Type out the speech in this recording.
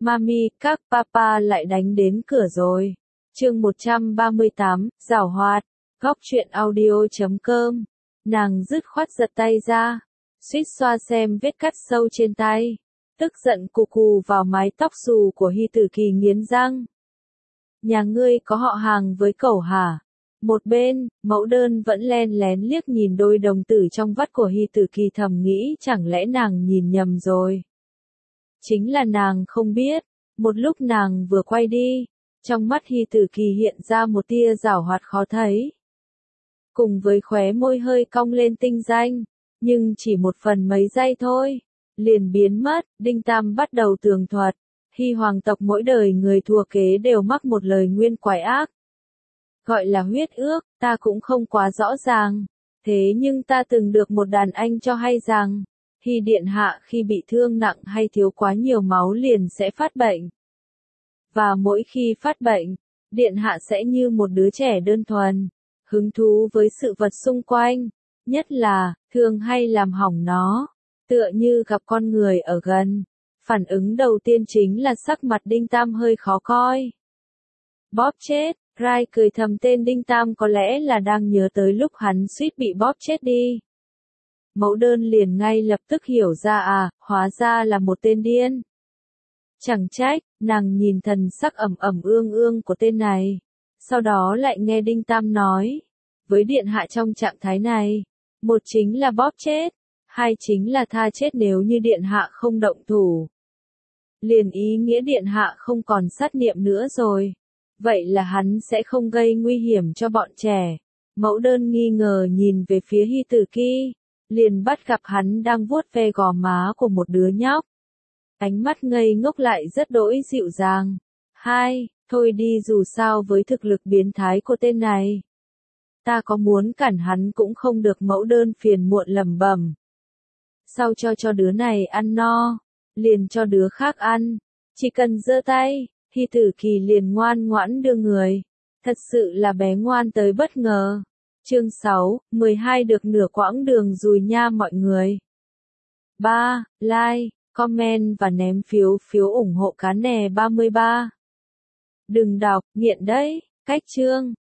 Mami, các papa lại đánh đến cửa rồi. Chương 138, giảo hoạt, góc truyện audio.com. Nàng dứt khoát giật tay ra, suýt xoa xem vết cắt sâu trên tay, tức giận cù cù vào mái tóc xù của Hy Tử Kỳ nghiến răng. Nhà ngươi có họ hàng với cẩu hả? Một bên, mẫu đơn vẫn len lén liếc nhìn đôi đồng tử trong vắt của Hy Tử Kỳ thầm nghĩ chẳng lẽ nàng nhìn nhầm rồi. Chính là nàng không biết, một lúc nàng vừa quay đi, trong mắt Hy Tử Kỳ hiện ra một tia giảo hoạt khó thấy. Cùng với khóe môi hơi cong lên tinh danh, nhưng chỉ một phần mấy giây thôi, liền biến mất. Đinh Tam bắt đầu tường thuật, Hy hoàng tộc mỗi đời người thừa kế đều mắc một lời nguyên quái ác. Gọi là huyết ước, ta cũng không quá rõ ràng, thế nhưng ta từng được một đàn anh cho hay rằng, Hy điện hạ khi bị thương nặng hay thiếu quá nhiều máu liền sẽ phát bệnh. Và mỗi khi phát bệnh, điện hạ sẽ như một đứa trẻ đơn thuần, hứng thú với sự vật xung quanh, nhất là, thương hay làm hỏng nó, tựa như gặp con người ở gần. Phản ứng đầu tiên chính là sắc mặt Đinh Tam hơi khó coi. Bóp chết, Rai cười thầm tên Đinh Tam có lẽ là đang nhớ tới lúc hắn suýt bị bóp chết đi. Mẫu đơn liền ngay lập tức hiểu ra hóa ra là một tên điên. Chẳng trách, nàng nhìn thần sắc ẩm ẩm ương ương của tên này. Sau đó lại nghe Đinh Tam nói, với điện hạ trong trạng thái này, một chính là bóp chết, hai chính là tha chết nếu như điện hạ không động thủ. Liền ý nghĩa điện hạ không còn sát niệm nữa rồi. Vậy là hắn sẽ không gây nguy hiểm cho bọn trẻ. Mẫu đơn nghi ngờ nhìn về phía Hy Tử Kỳ, liền bắt gặp hắn đang vuốt ve gò má của một đứa nhóc. Ánh mắt ngây ngốc lại rất đỗi dịu dàng. Thôi đi, dù sao với thực lực biến thái của tên này, ta có muốn cản hắn cũng không được. Mẫu đơn phiền muộn lẩm bẩm. Sau cho đứa này ăn no, liền cho đứa khác ăn. Chỉ cần giơ tay, Hy Tử Kỳ liền ngoan ngoãn đưa người. Thật sự là bé ngoan tới bất ngờ. Chương 6, 12 được nửa quãng đường rồi nha mọi người. 3. Like, comment và ném phiếu ủng hộ cá nè 33. Đừng đọc, nghiện đấy. Cách chương.